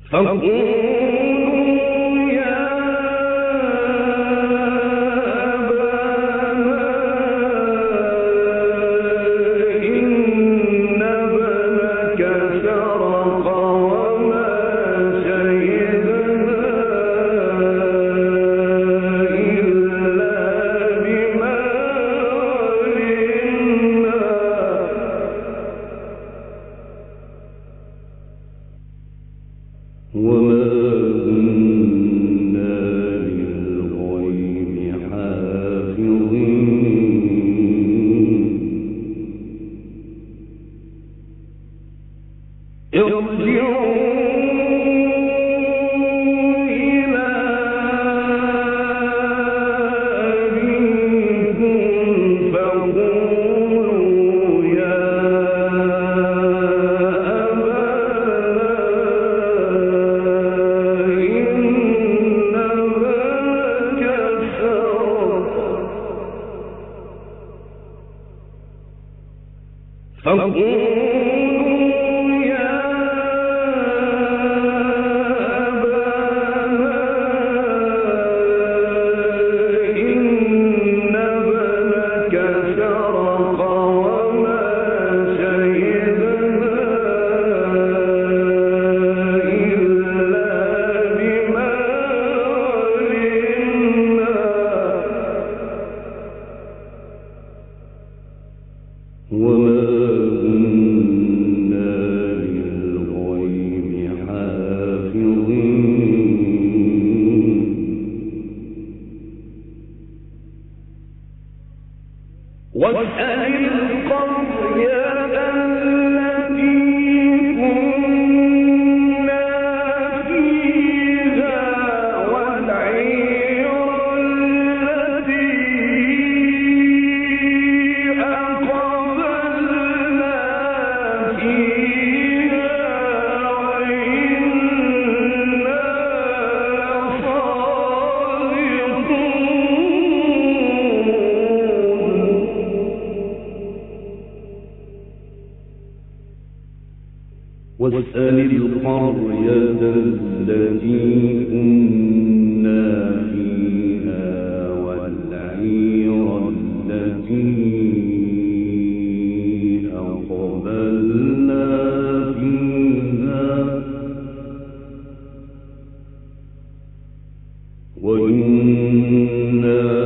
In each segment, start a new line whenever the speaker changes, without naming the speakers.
واسأل القرية التي كنا فيها والعير التي أقبلنا فيها وإنا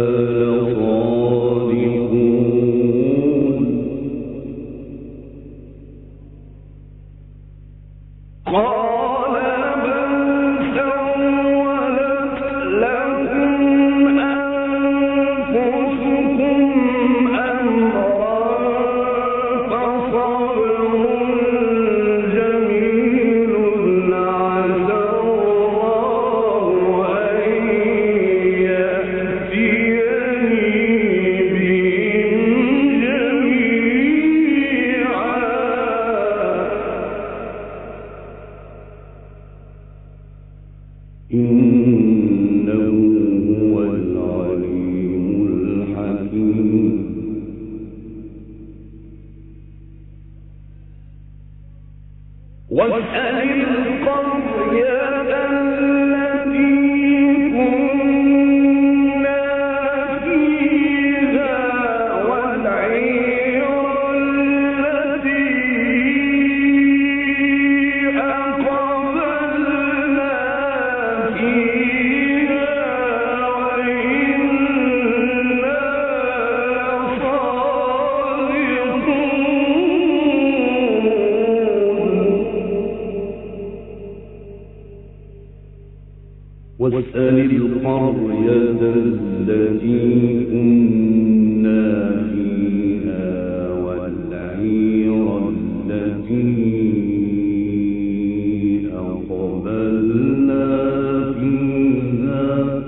واسأل القرية التي كنا فيها والعير التي أقبلنا فيها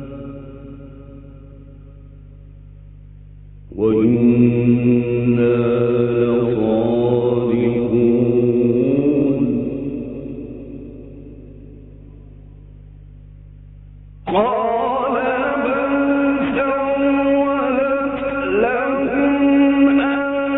وإنا
قال بل سولت لكم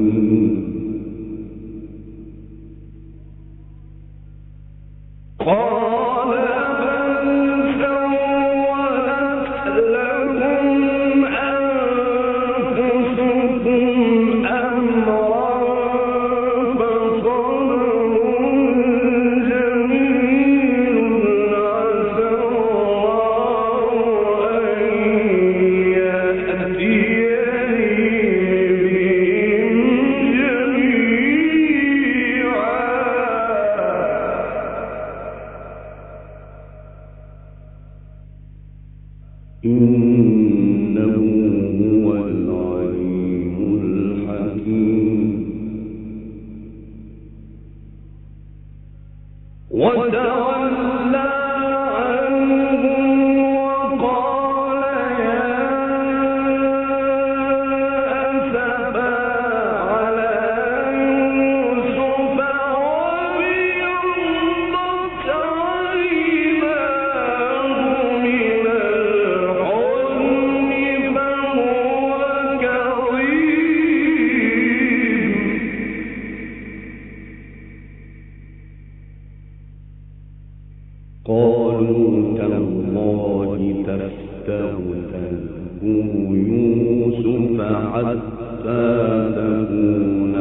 قالوا تالله تفتأ تذكر يوسف حتى تكون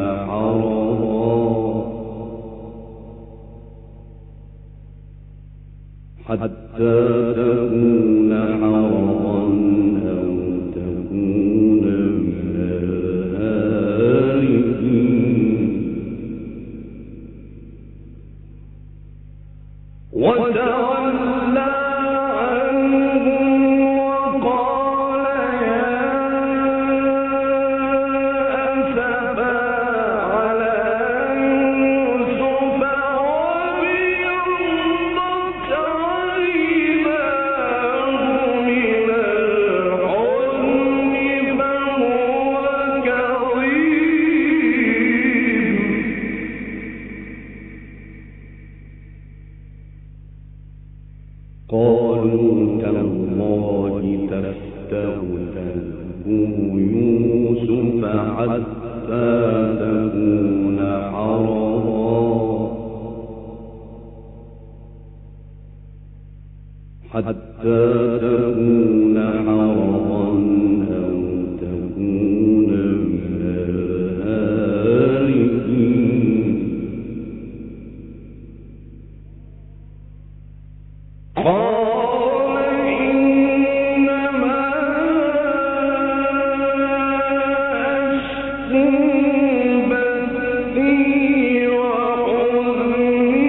حرضا أو تكون من الهالكين وتولى عنهم وقال يا أسفا على يوسف وابيضت عيناه من الحزن فهو كظيم قالوا تالله تفتأ تذكر يوسف حتى تكون حرضا أو تكون من الهالكين قال إنما أشكو بثي وحزني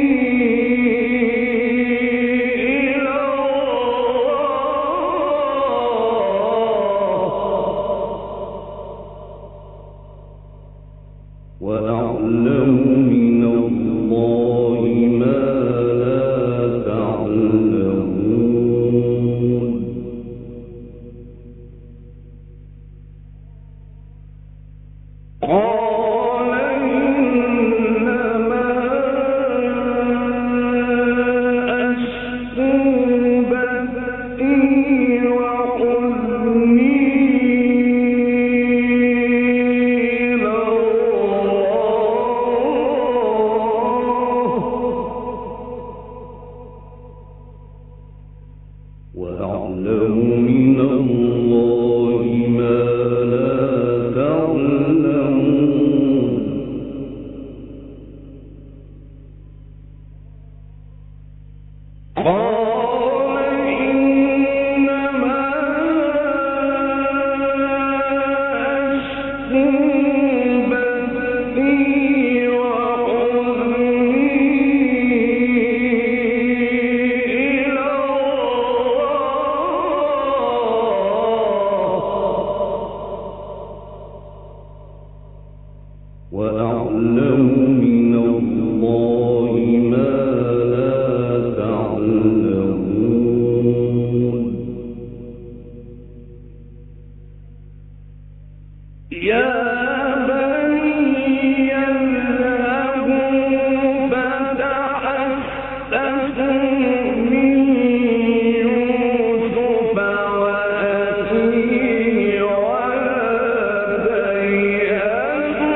إلى الله وأعلم من الله ما لا تعلمون قال إنما أشكو بثي وحزني إلى الله وأعلم من الله ما لا تعلمون قال إنما أشكو بثي وحزني إلى الله وأعلم من الله ما لا تعلمون يا بني اذهبوا فتحسسوا من يوسف وأخيه ولا تيأسوا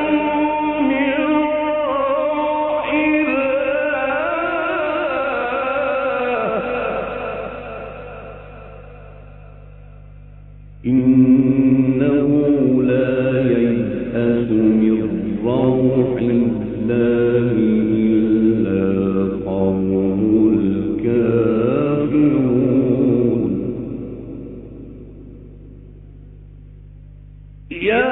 ييأس من روح الله إلا قوم الكافرون يا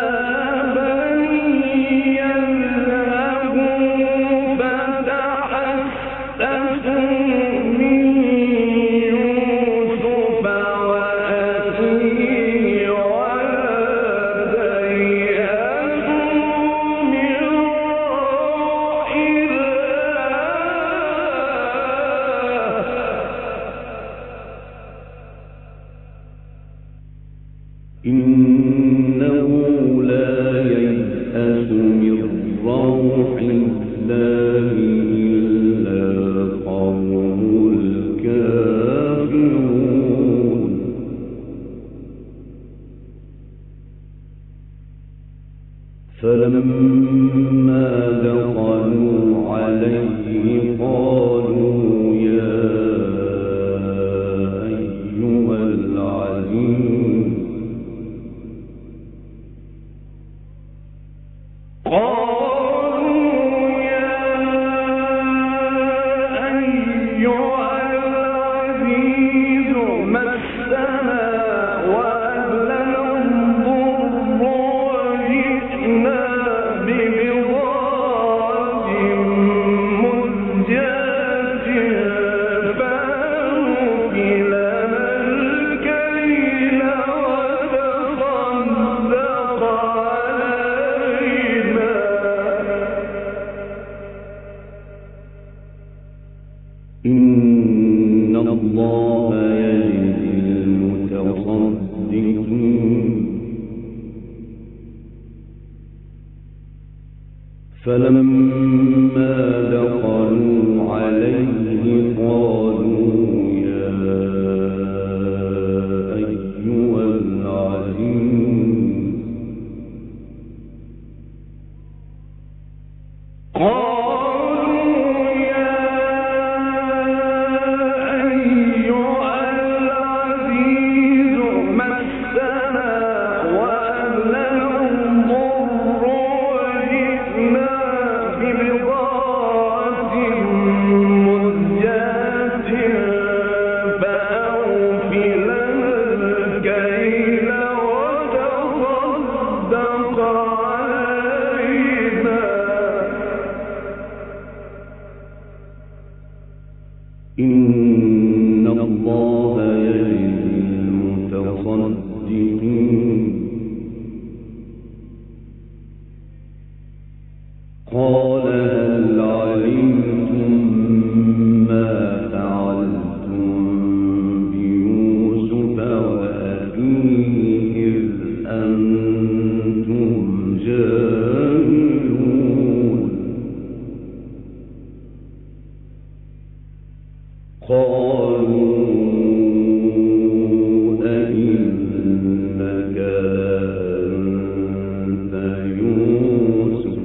بني اذهبوا فتحسسوا من يوسف وأخيه ولا تيأسوا من روح الله إنه لا ييأس من روح الله إلا قوم الكافرون فلما دخلوا عليه قالوا يا أيها العزيز مسنا وأهلنا الضر وجئنا فلما دخلوا عليه قالوا يا أيها العزيز مسنا وأهلنا الضر وجئنا ببضاعة مزجاة فأوف لنا الكيل وتصدق علينا إن الله يجزي المتصدقين قال هل علمتم ما فعلتم بيوسف وأخيه إذ أنتم جاهلون قالوا أئنك لأنت يوسف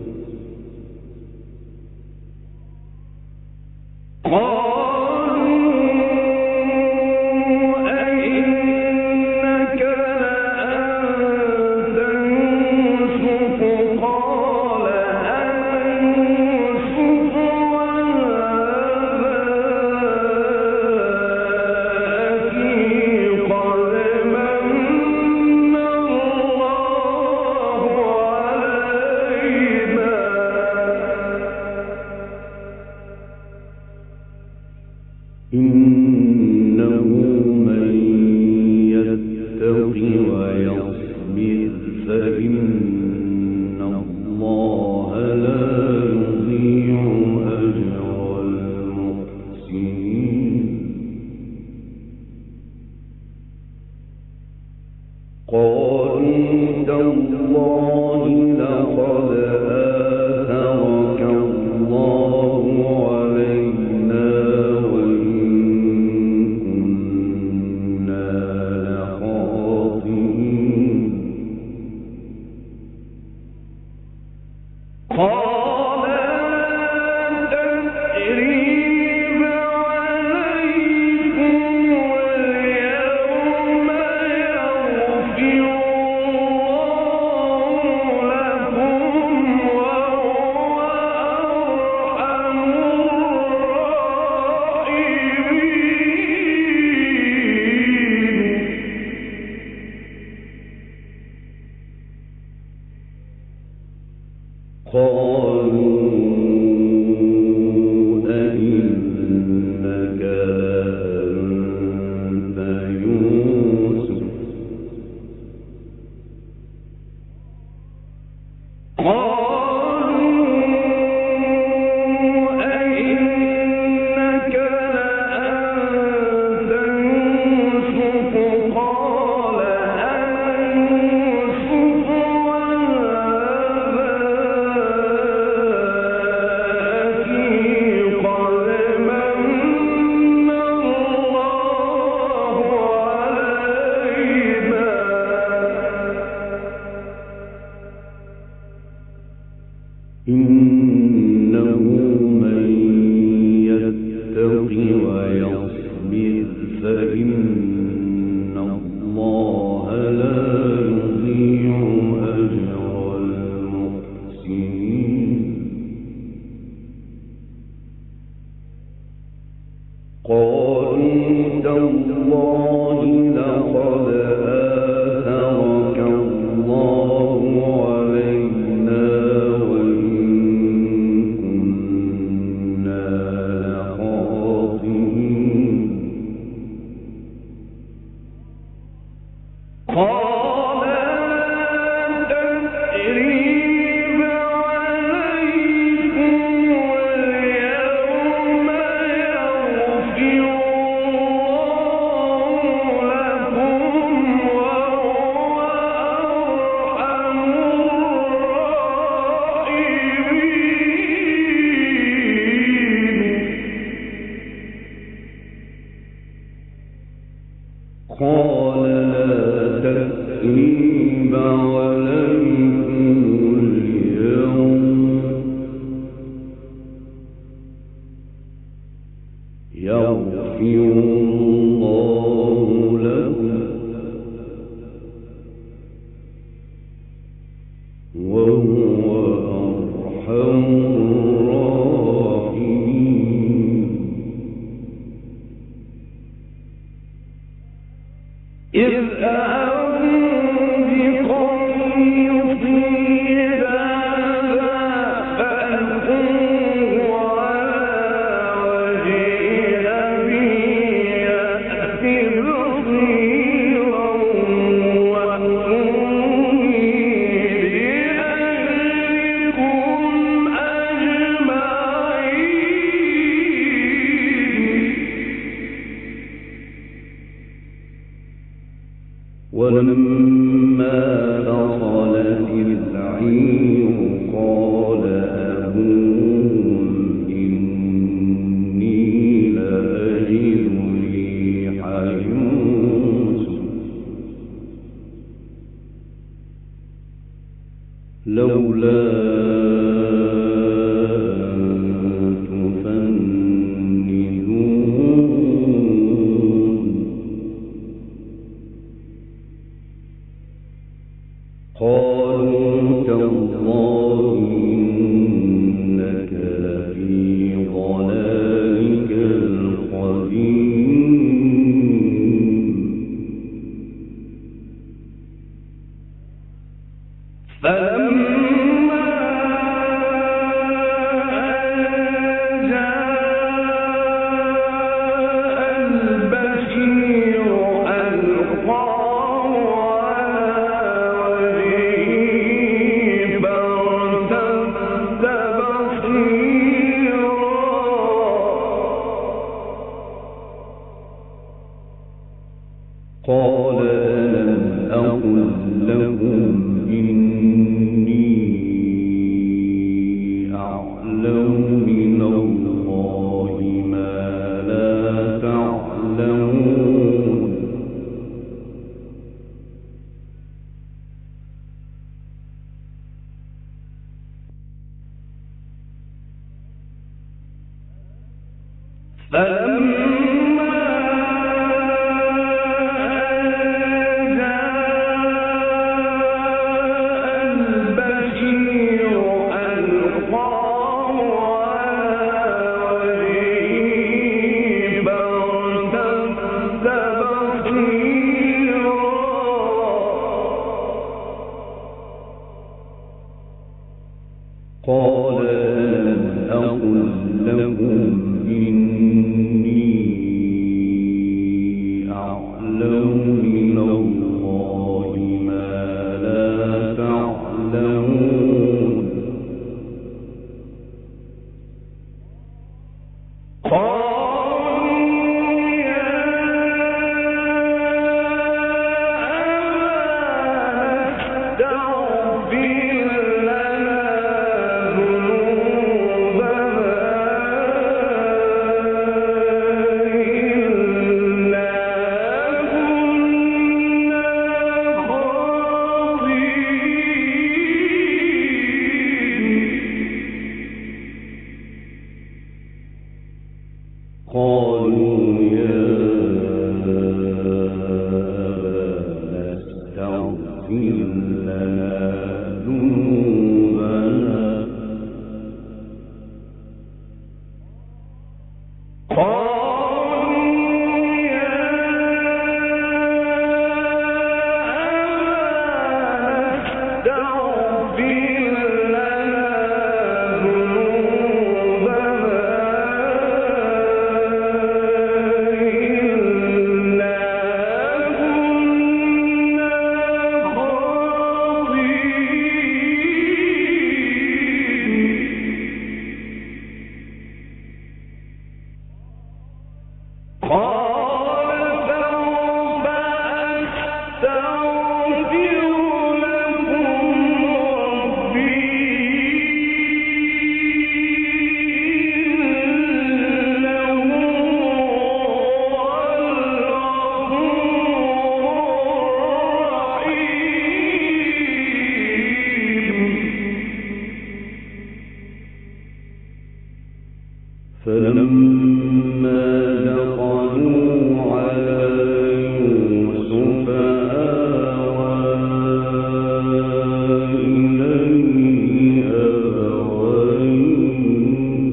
قال أنا يوسف إنه من يتق ويصبر فإن الله لا يضيع أجر المحسنين قالوا تالله لقد آثرك الله علينا لكم قالوا أئنك لأنت يوسف إنه من يتق ويصبر فإن الله لا يضيع أجر المحسنين قالوا تالله لقد آثرك الله علينا قال لا تثريب عليكم اليوم يغفر الله لكم وهو أرحم الراحمين إذ ولما فصلت العير قال أبوهم إني لأجد ريح يوسف لولا قالوا تالله إنك لفي ضلالك القديم فلما جاء البشير ألقاه قال ألم أقل لكم إني أعلم من الله ما لا تعلمون قال ألم أقل لكم إني أعلم من الله ما لا تعلمون قالوا يا أبانا استغفر لنا ذنوبنا فلما دخلوا على يوسف آوى إليه أبويه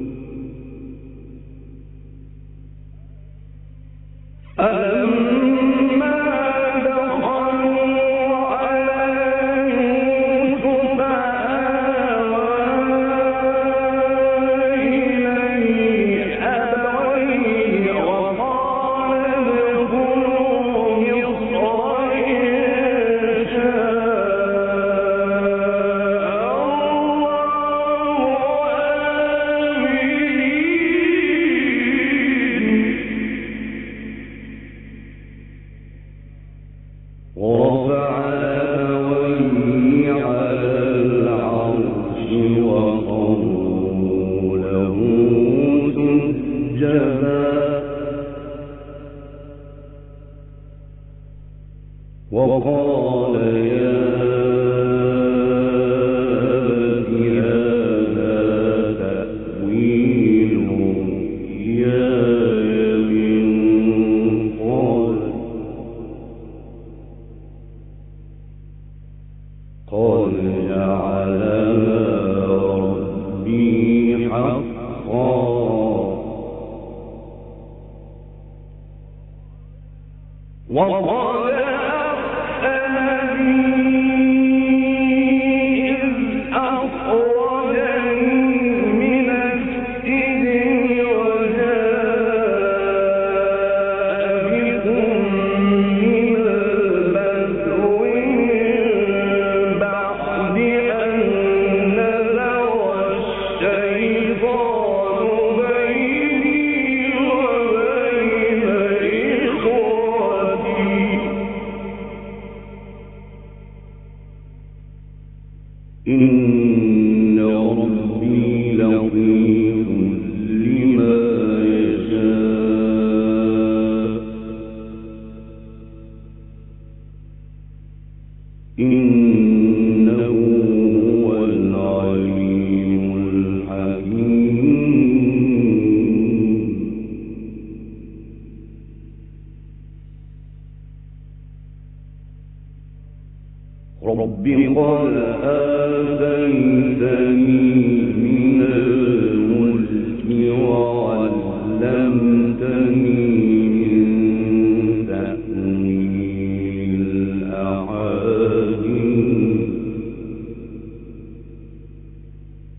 فلما دخلوا على يوسف ورفع أبويه على العرش وخروا له سجدا وقال يا أبت هذا تأويل رؤياي من قبل قد جعلها ربي حقا وقد أخذني إذ أخرجني من السجن وجاء بكم من البدو من بعد أن نزغ الشيطان بيني وبين إخوتي إن ربي لطيف لما يشاء إنه هو العليم الحكيم رب قد آتيتني من الملك وعلمتني من تأويل الأحاديث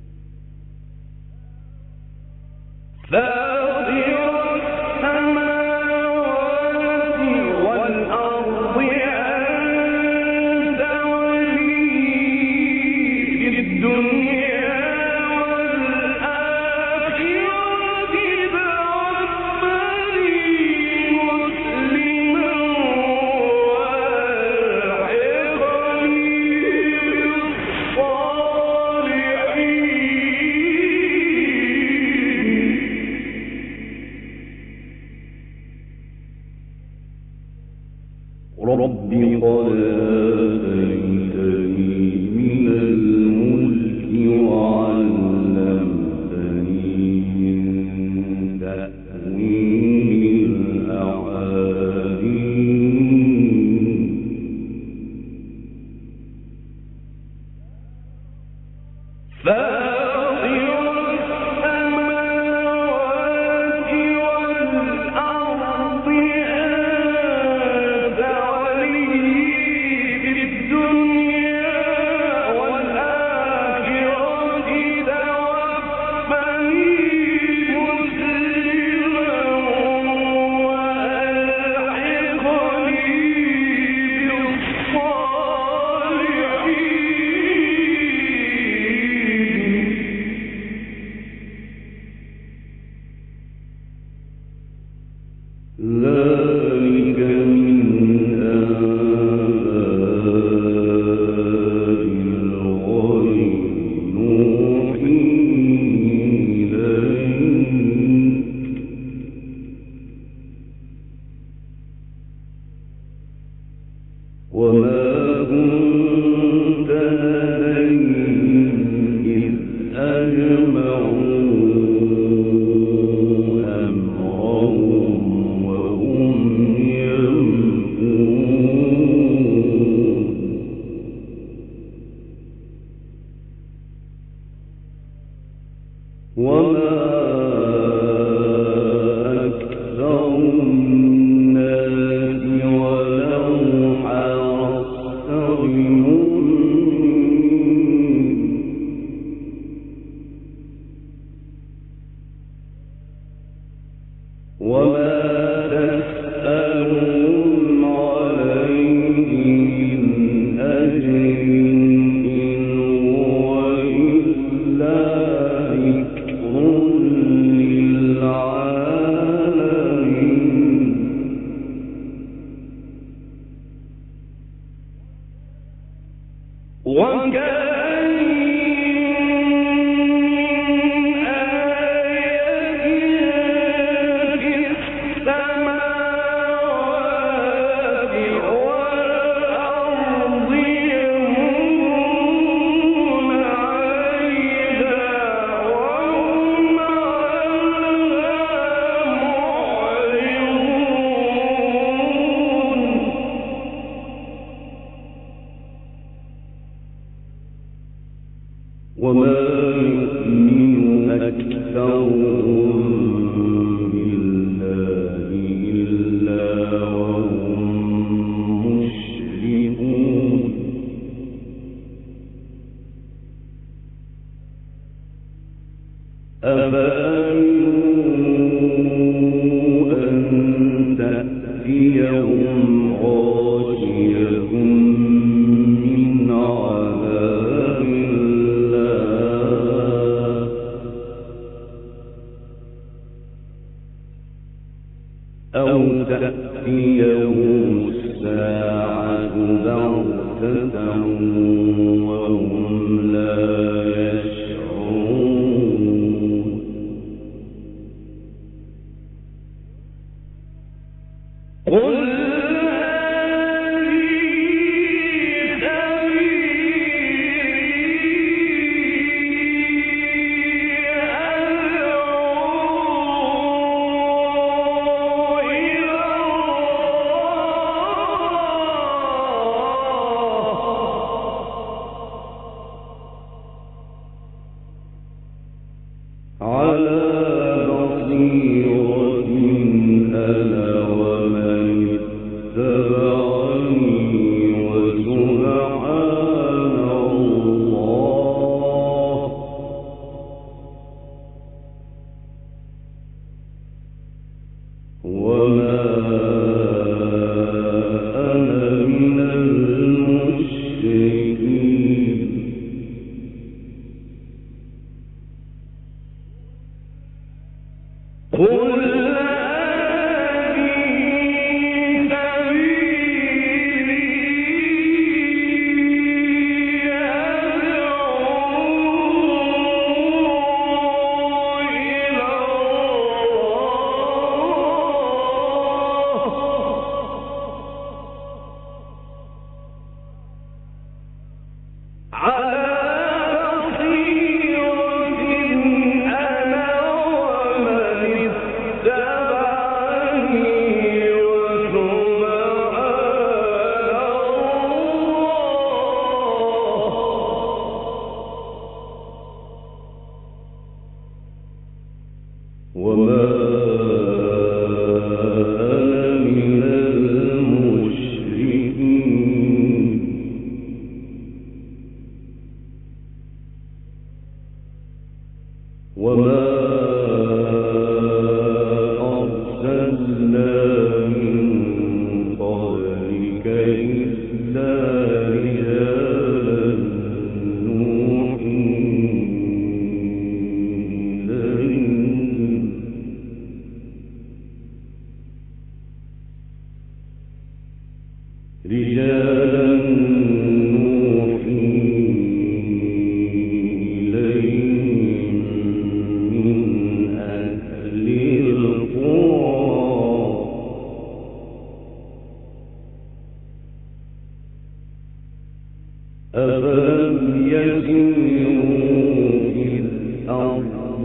أفلم يسيروا في الأرض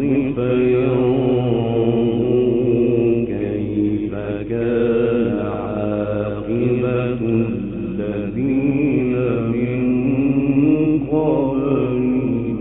فينظروا كيف كان عاقبة الذين من قبلهم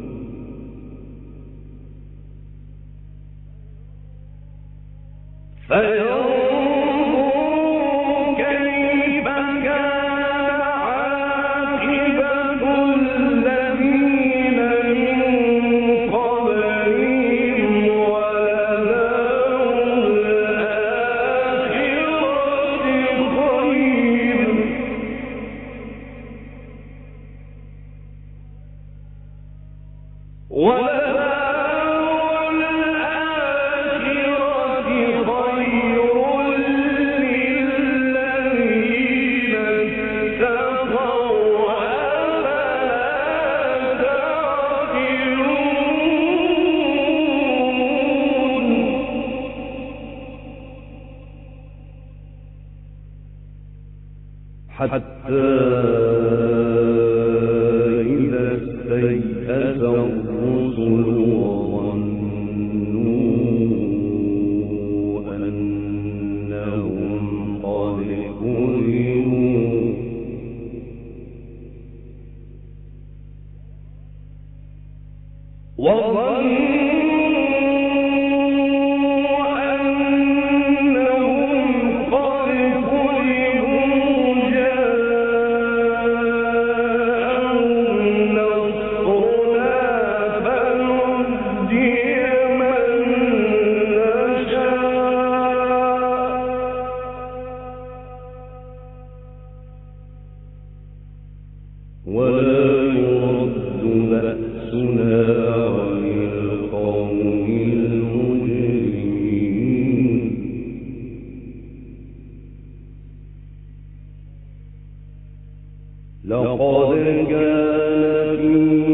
حتى إذا استيأس الرسل وظنوا أنهم قد كذبوا ولا يرد بأسنا عن القوم المجرمين لقد كان في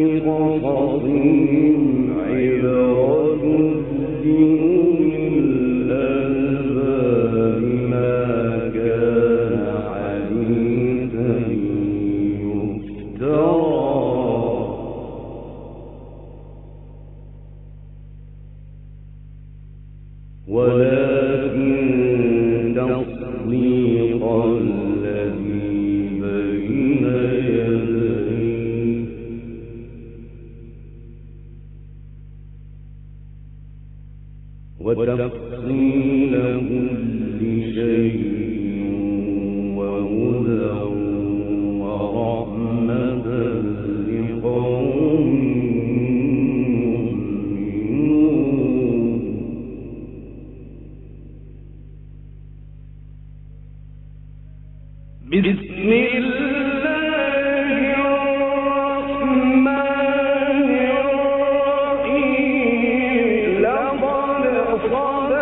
قصصهم عبرة لأولي الألباب ما كان حديثا ولكن تصديق الذي بين يديه وتفصيل كل شيء وهدى ورحمة لقوم يؤمنون بسم الله الرحمن الرحيم لقد صدق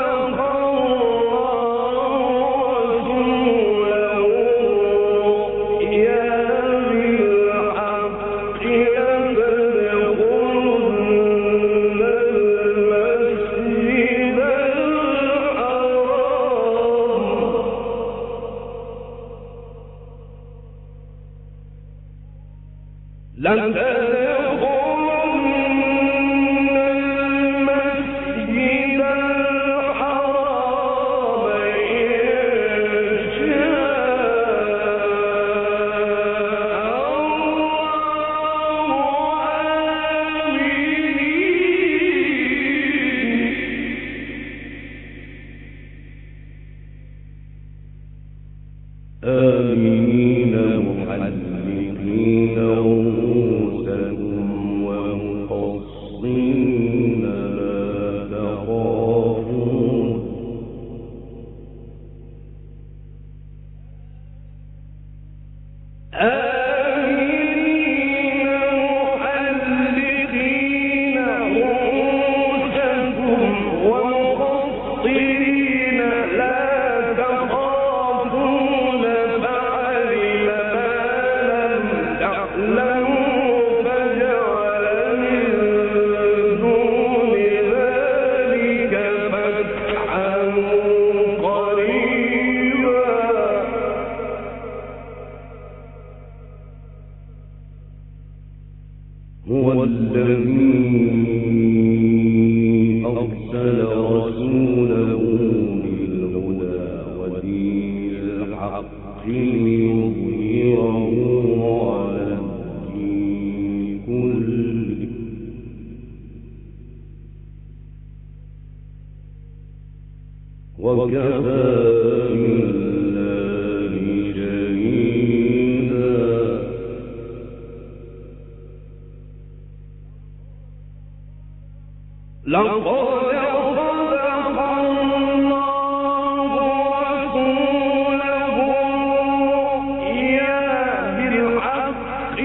مخلصين لا تخافون هو الذي أرسل رسوله بالهدى ودين الحق ليظهره على الدين كله وكفى بالله شهيدا لقد صدق الله رسوله الرؤيا بالحق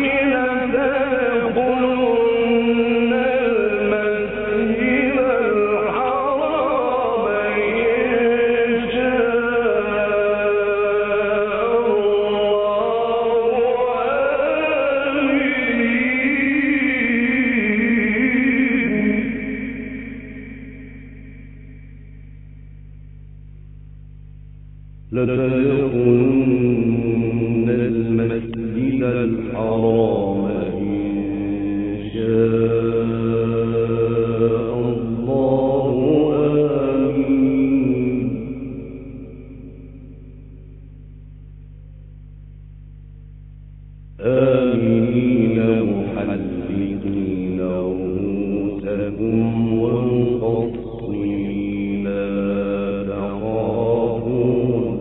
لتدخلن المسجد الحرام إن شاء لتدخلن المسجد الحرام إن شاء الله آمين آمين محلقين رؤوسكم ومقصرين لا تخافون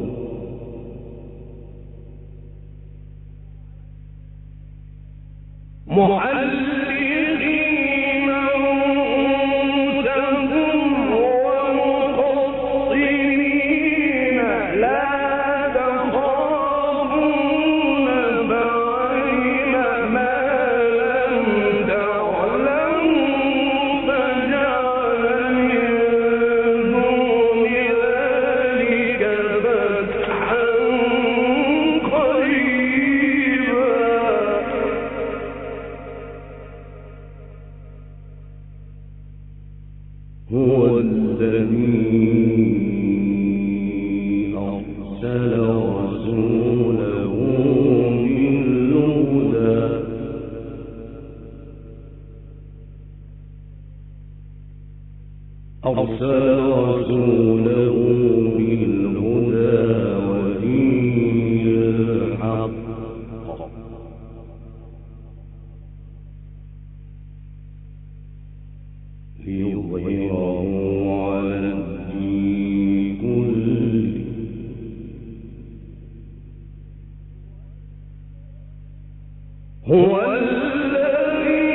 محلقين رؤوسكم ومقصرين لا تخافون فعلم ما لم تعلموا فجعل من دون ذلك فتحا قريبا هو الذي أرسل رسوله بالهدى ودين الحق ليظهره على الدين كله هو الذي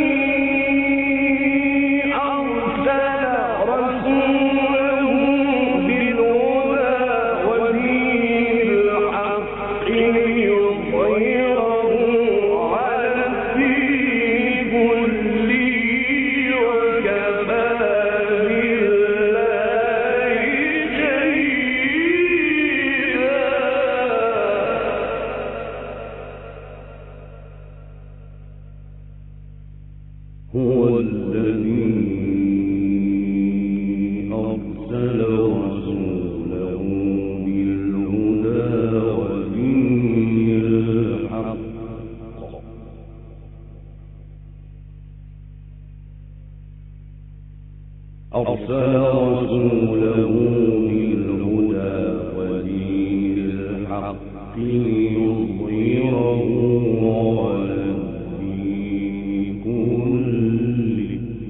أرسل رسوله بالهدى ودين الحق ليظهره على الدين كله وكفى بالله شهيدا هو الذي أرسل رسوله بالهدى ودين الحق أرسل رسوله بالهدى ودين الحق ليظهره على الدين كله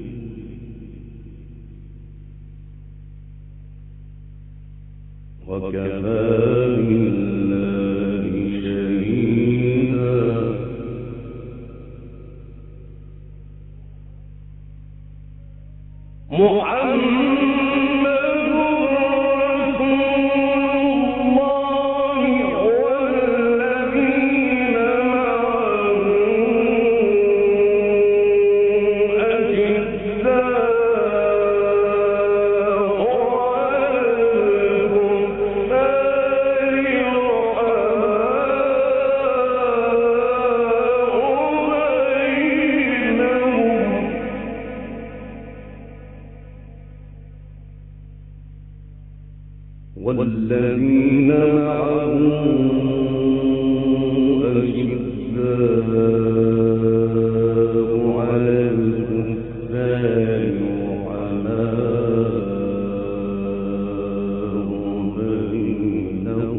وكفى بالله شهيدا. والذين معه أشداء على الكفار رحماء بينهم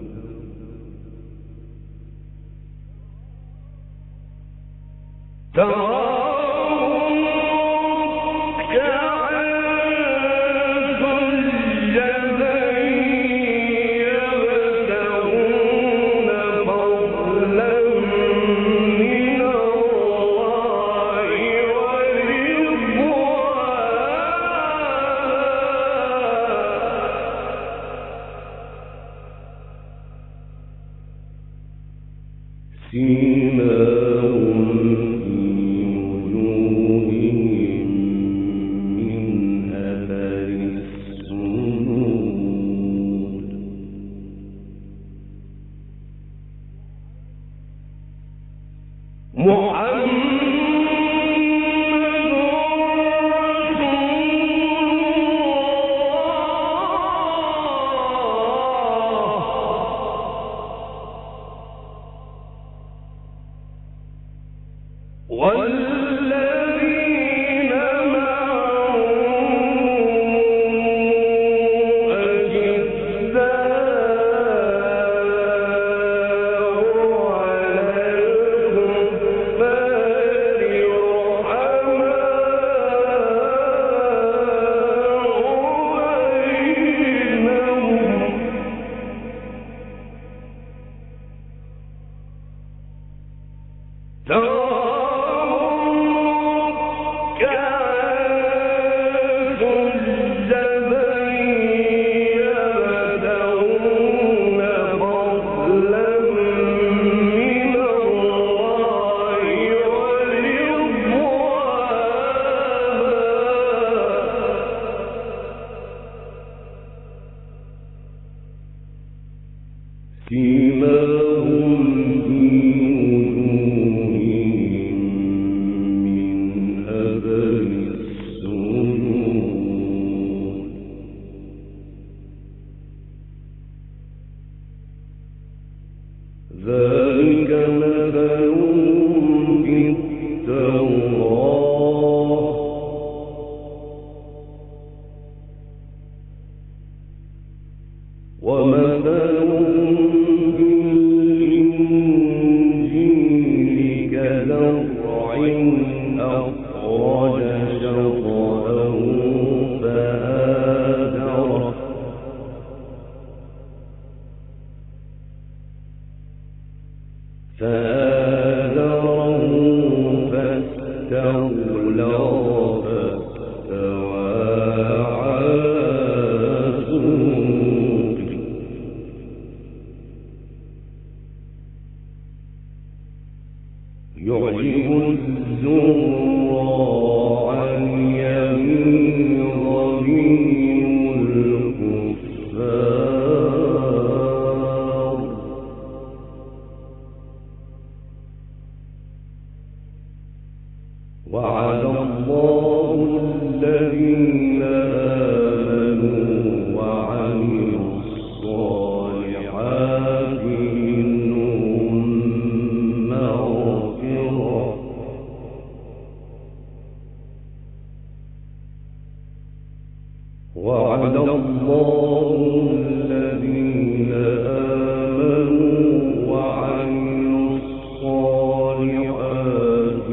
والذين معه أشداء على الكفار ذلك مثلهم في التوراة ومثلهم في الإنجيل كزرع أخرج شطأه فآزره فاستغلظ فاستوى على سوقه يعجب الزراع ليغيظ بهم الكفار وعد الله الذين آمنوا وعملوا الصالحات منهم مغفرة وعد الله الذين آمنوا وعملوا الصالحات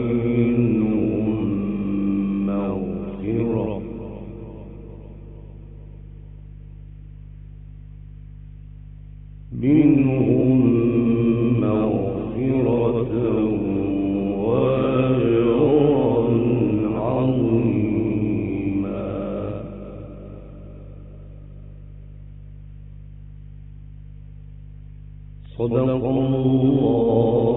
منهم مغفرة وأجرا عظيما صدق الله